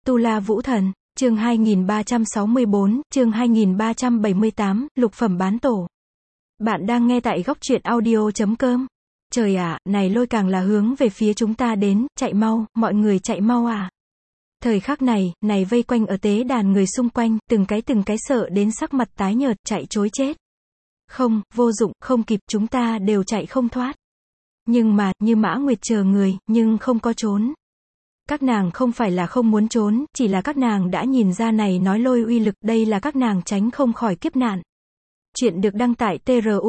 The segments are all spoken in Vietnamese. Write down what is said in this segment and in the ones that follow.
Tu La Vũ Thần, chương 2364, chương 2378, lục phẩm bán tổ. Bạn đang nghe tại góc truyện audio.com. Trời ạ, này lôi càng là hướng về phía chúng ta đến, chạy mau, mọi người chạy mau à. Thời khắc này, vây quanh ở tế đàn người xung quanh, từng cái sợ đến sắc mặt tái nhợt, chạy trối chết. Không, vô dụng, không kịp, chúng ta đều chạy không thoát. Nhưng mà, như Mã Nguyệt chờ người, nhưng không có trốn. Các nàng không phải là không muốn trốn, chỉ là các nàng đã nhìn ra này nói lôi uy lực, đây là các nàng tránh không khỏi kiếp nạn. Chuyện được đăng tại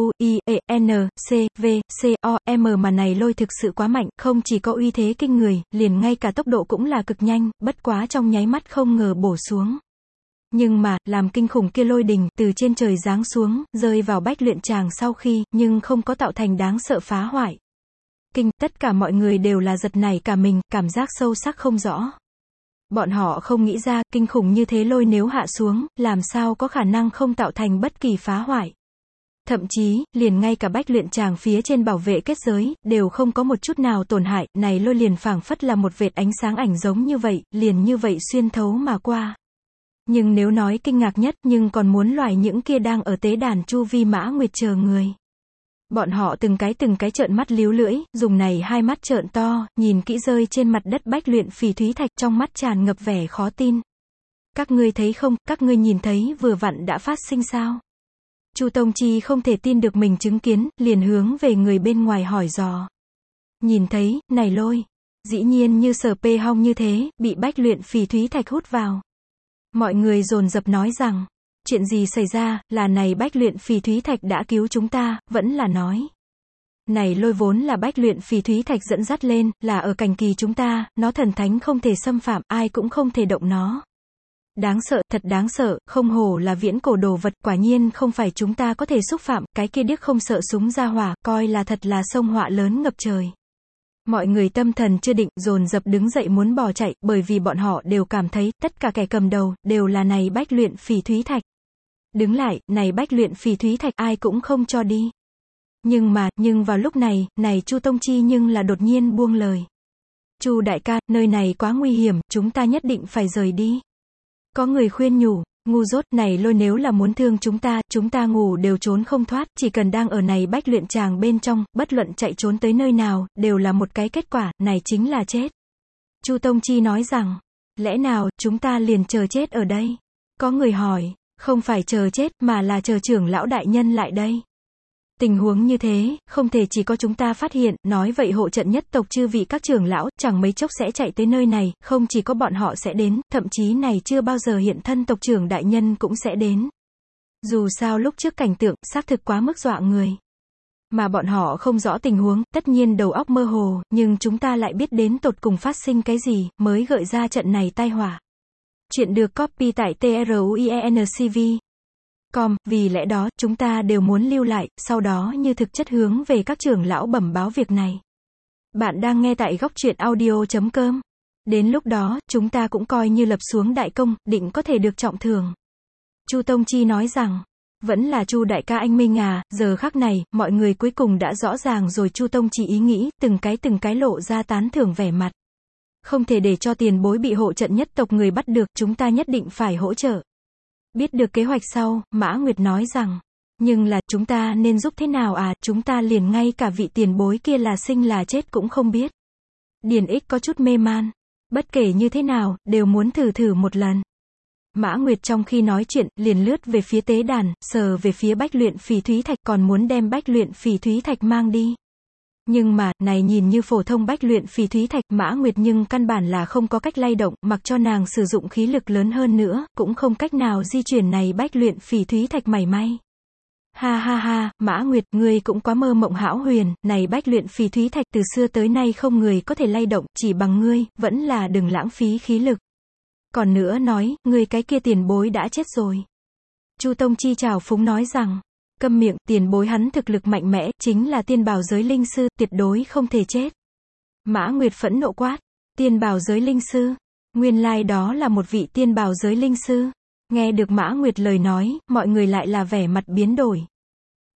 TRUIENCVCOM mà này lôi thực sự quá mạnh, không chỉ có uy thế kinh người, liền ngay cả tốc độ cũng là cực nhanh, bất quá trong nháy mắt không ngờ bổ xuống. Nhưng mà, làm kinh khủng kia lôi đình, từ trên trời giáng xuống, rơi vào Bách Luyện Tràng sau khi, nhưng không có tạo thành đáng sợ phá hoại. Tất cả mọi người đều là giật nảy cả mình, cảm giác sâu sắc không rõ. Bọn họ không nghĩ ra, kinh khủng như thế lôi nếu hạ xuống, làm sao có khả năng không tạo thành bất kỳ phá hoại. Thậm chí, liền ngay cả Bách Luyện Tràng phía trên bảo vệ kết giới, đều không có một chút nào tổn hại, này lôi liền phảng phất là một vệt ánh sáng ảnh giống như vậy, liền như vậy xuyên thấu mà qua. Nhưng nếu nói kinh ngạc nhất, nhưng còn muốn loại những kia đang ở tế đàn chu vi Mã Nguyệt chờ người. Bọn họ từng cái trợn mắt líu lưỡi, dùng này hai mắt trợn to, nhìn kỹ rơi trên mặt đất Bách Luyện Phỉ Thúy Thạch, trong mắt tràn ngập vẻ khó tin. Các ngươi thấy không, các ngươi nhìn thấy vừa vặn đã phát sinh sao? Chu Tông Chi không thể tin được mình chứng kiến, liền hướng về người bên ngoài hỏi dò. Nhìn thấy, này lôi, dĩ nhiên như sờ pê hong như thế, bị Bách Luyện Phỉ Thúy Thạch hút vào. Mọi người dồn dập nói rằng, chuyện gì xảy ra, là này Bách Luyện Phỉ Thúy Thạch đã cứu chúng ta, vẫn là nói. Này lôi vốn là Bách Luyện Phỉ Thúy Thạch dẫn dắt lên, là ở cảnh kỳ chúng ta, nó thần thánh không thể xâm phạm, ai cũng không thể động nó. Đáng sợ, thật đáng sợ, không hổ là viễn cổ đồ vật, quả nhiên không phải chúng ta có thể xúc phạm, cái kia điếc không sợ súng ra hỏa, coi là thật là sông họa lớn ngập trời. Mọi người tâm thần chưa định, dồn dập đứng dậy muốn bỏ chạy, bởi vì bọn họ đều cảm thấy, tất cả kẻ cầm đầu, đều là này Bách Luyện Phỉ Thúy Thạch. Đứng lại, này Bách Luyện Phỉ Thúy Thạch ai cũng không cho đi. Nhưng vào lúc này, Chu Tông Chi nhưng là đột nhiên buông lời. Chu đại ca, nơi này quá nguy hiểm, chúng ta nhất định phải rời đi. Có người khuyên nhủ, ngu dốt, này lôi nếu là muốn thương chúng ta ngủ đều trốn không thoát, chỉ cần đang ở này Bách Luyện Tràng bên trong, bất luận chạy trốn tới nơi nào, đều là một cái kết quả, này chính là chết. Chu Tông Chi nói rằng, lẽ nào, chúng ta liền chờ chết ở đây? Có người hỏi, không phải chờ chết, mà là chờ trưởng lão đại nhân lại đây. Tình huống như thế, không thể chỉ có chúng ta phát hiện, nói vậy hộ trận nhất tộc chư vị các trưởng lão, chẳng mấy chốc sẽ chạy tới nơi này, không chỉ có bọn họ sẽ đến, thậm chí này chưa bao giờ hiện thân tộc trưởng đại nhân cũng sẽ đến. Dù sao lúc trước cảnh tượng, xác thực quá mức dọa người. Mà bọn họ không rõ tình huống, tất nhiên đầu óc mơ hồ, nhưng chúng ta lại biết đến tột cùng phát sinh cái gì, mới gợi ra trận này tai họa. Chuyện được copy tại TRUIENCV.com, vì lẽ đó, chúng ta đều muốn lưu lại, sau đó như thực chất hướng về các trưởng lão bẩm báo việc này. Bạn đang nghe tại góc truyện audio.com. Đến lúc đó, chúng ta cũng coi như lập xuống đại công, định có thể được trọng thưởng. Chu Tông Chi nói rằng, vẫn là Chu đại ca anh minh à, giờ khắc này, mọi người cuối cùng đã rõ ràng rồi Chu Tông Chi ý nghĩ, từng cái lộ ra tán thưởng vẻ mặt. Không thể để cho tiền bối bị hộ trận nhất tộc người bắt được, chúng ta nhất định phải hỗ trợ. Biết được kế hoạch sau, Mã Nguyệt nói rằng, nhưng là, chúng ta nên giúp thế nào à, chúng ta liền ngay cả vị tiền bối kia là sinh là chết cũng không biết. Điền Ích có chút mê man. Bất kể như thế nào, đều muốn thử một lần. Mã Nguyệt trong khi nói chuyện, liền lướt về phía tế đàn, sờ về phía Bách Luyện Phỉ Thúy Thạch, còn muốn đem Bách Luyện Phỉ Thúy Thạch mang đi. Nhưng mà, này nhìn như phổ thông Bách Luyện Phỉ Thúy Thạch, Mã Nguyệt nhưng căn bản là không có cách lay động, mặc cho nàng sử dụng khí lực lớn hơn nữa, cũng không cách nào di chuyển này Bách Luyện Phỉ Thúy Thạch mảy may. Ha, Mã Nguyệt, ngươi cũng quá mơ mộng hão huyền, này Bách Luyện Phỉ Thúy Thạch từ xưa tới nay không người có thể lay động, chỉ bằng ngươi, vẫn là đừng lãng phí khí lực. Còn nữa nói, ngươi cái kia tiền bối đã chết rồi. Chu Tông Chi trào phúng nói rằng, câm miệng, tiền bối hắn thực lực mạnh mẽ, chính là tiên bảo giới linh sư, tuyệt đối không thể chết. Mã Nguyệt phẫn nộ quát, tiên bảo giới linh sư, nguyên lai đó là một vị tiên bảo giới linh sư. Nghe được Mã Nguyệt lời nói, mọi người lại là vẻ mặt biến đổi.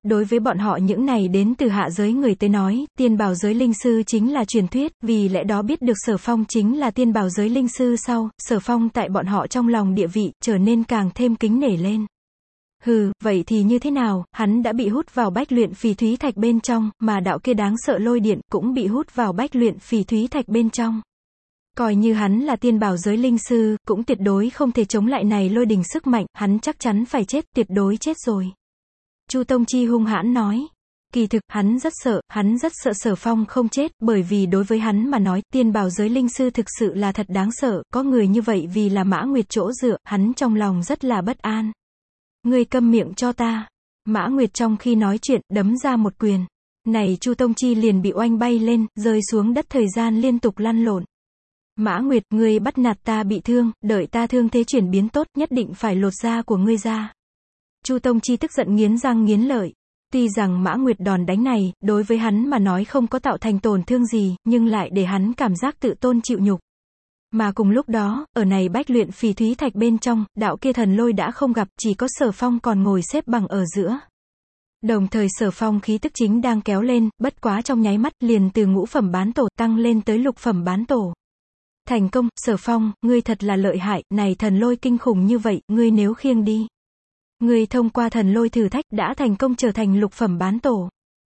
Đối với bọn họ những này đến từ hạ giới người tới nói, tiên bảo giới linh sư chính là truyền thuyết, vì lẽ đó biết được Sở Phong chính là tiên bảo giới linh sư sau, Sở Phong tại bọn họ trong lòng địa vị, trở nên càng thêm kính nể lên. Hừ, vậy thì như thế nào, hắn đã bị hút vào bách luyện phỉ thúy thạch bên trong, mà đạo kia đáng sợ lôi điện, cũng bị hút vào bách luyện phỉ thúy thạch bên trong. Coi như hắn là tiên bảo giới linh sư, cũng tuyệt đối không thể chống lại này lôi đình sức mạnh, hắn chắc chắn phải chết, tuyệt đối chết rồi. Chu Tông Chi hung hãn nói. Kỳ thực, hắn rất sợ Sở Phong không chết, bởi vì đối với hắn mà nói, tiên bảo giới linh sư thực sự là thật đáng sợ, có người như vậy vì là Mã Nguyệt chỗ dựa, hắn trong lòng rất là bất an. Ngươi câm miệng cho ta. Mã Nguyệt trong khi nói chuyện, đấm ra một quyền. Này Chu Tông Chi liền bị oanh bay lên, rơi xuống đất thời gian liên tục lăn lộn. Mã Nguyệt, ngươi bắt nạt ta bị thương, đợi ta thương thế chuyển biến tốt, nhất định phải lột da của ngươi ra. Chu Tông Chi tức giận nghiến răng nghiến lợi. Tuy rằng Mã Nguyệt đòn đánh này, đối với hắn mà nói không có tạo thành tổn thương gì, nhưng lại để hắn cảm giác tự tôn chịu nhục. Mà cùng lúc đó, ở này bách luyện phỉ thúy thạch bên trong, đạo kia thần lôi đã không gặp, chỉ có Sở Phong còn ngồi xếp bằng ở giữa. Đồng thời Sở Phong khí tức chính đang kéo lên, bất quá trong nháy mắt, liền từ ngũ phẩm bán tổ tăng lên tới lục phẩm bán tổ. Thành công, Sở Phong, ngươi thật là lợi hại, này thần lôi kinh khủng như vậy, ngươi nếu khiêng đi. Ngươi thông qua thần lôi thử thách đã thành công trở thành lục phẩm bán tổ.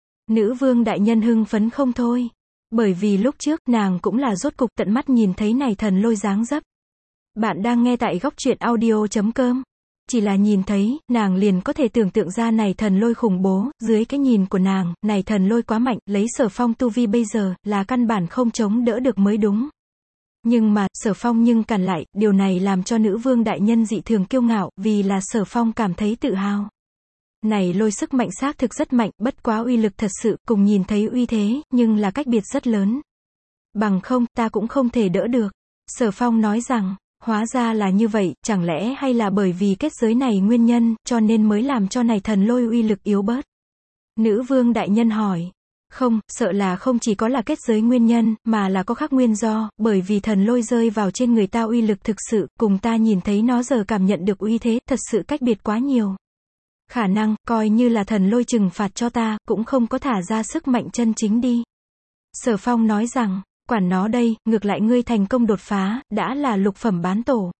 Nữ vương đại nhân hưng phấn không thôi. Bởi vì lúc trước nàng cũng là rốt cục tận mắt nhìn thấy này thần lôi dáng dấp. Bạn đang nghe tại góc truyện audio.com. Chỉ là nhìn thấy, nàng liền có thể tưởng tượng ra này thần lôi khủng bố, dưới cái nhìn của nàng, này thần lôi quá mạnh, lấy Sở Phong tu vi bây giờ, là căn bản không chống đỡ được mới đúng. Nhưng mà, Sở Phong nhưng cản lại, điều này làm cho nữ vương đại nhân dị thường kiêu ngạo, vì là Sở Phong cảm thấy tự hào. Này lôi sức mạnh xác thực rất mạnh, bất quá uy lực thật sự, cùng nhìn thấy uy thế, nhưng là cách biệt rất lớn. Bằng không, ta cũng không thể đỡ được. Sở Phong nói rằng, hóa ra là như vậy, chẳng lẽ hay là bởi vì kết giới này nguyên nhân, cho nên mới làm cho này thần lôi uy lực yếu bớt. Nữ vương đại nhân hỏi. Không, sợ là không chỉ có là kết giới nguyên nhân, mà là có khác nguyên do, bởi vì thần lôi rơi vào trên người ta uy lực thực sự, cùng ta nhìn thấy nó giờ cảm nhận được uy thế, thật sự cách biệt quá nhiều. Khả năng, coi như là thần lôi trừng phạt cho ta, cũng không có thả ra sức mạnh chân chính đi. Sở Phong nói rằng, quản nó đây, ngược lại ngươi thành công đột phá, đã là lục phẩm bán tổ.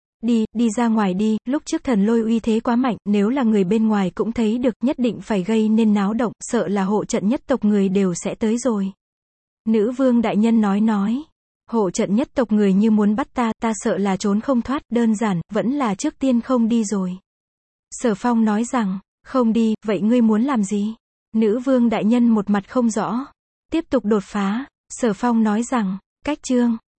Đi ra ngoài đi, lúc trước thần lôi uy thế quá mạnh, nếu là người bên ngoài cũng thấy được, nhất định phải gây nên náo động, sợ là hộ trận nhất tộc người đều sẽ tới rồi. Nữ vương đại nhân nói, hộ trận nhất tộc người như muốn bắt ta sợ là trốn không thoát, đơn giản, vẫn là trước tiên không đi rồi. Sở Phong nói rằng, không đi, vậy ngươi muốn làm gì? Nữ vương đại nhân một mặt không rõ. Tiếp tục đột phá, Sở Phong nói rằng, cách chương.